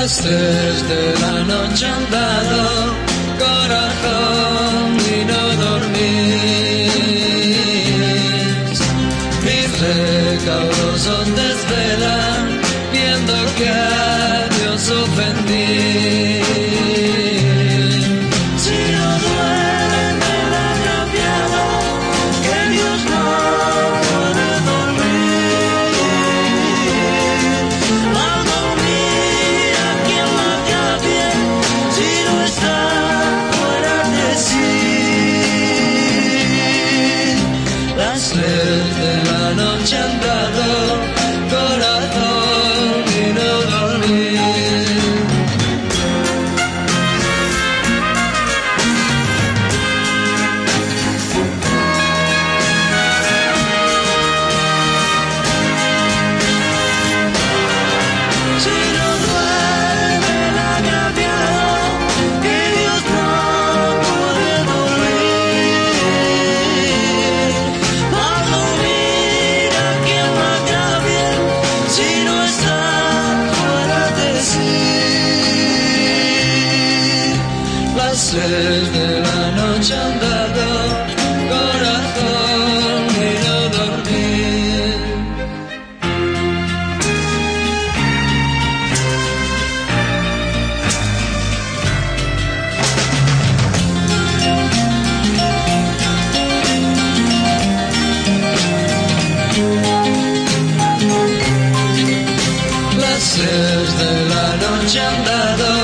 Las 3 de la noche han dado, corazón, y no dormís. Mis recaudos son desvelan, viendo que a Dios ofendí. Si no duerme el agraviado, que Dios no puede dormir. Al dormir aquí en la calle, si no está fuera de sí. Las 3 de la noche han dado, corazón, y no dormir. Si no duerme el agraviado, que Dios no puede dormir. Al dormir aquí en la calle, si no está fuera de sí. Las 3 de la noche han dado, corazón, y no dormir. Las 3 de la noche han dado,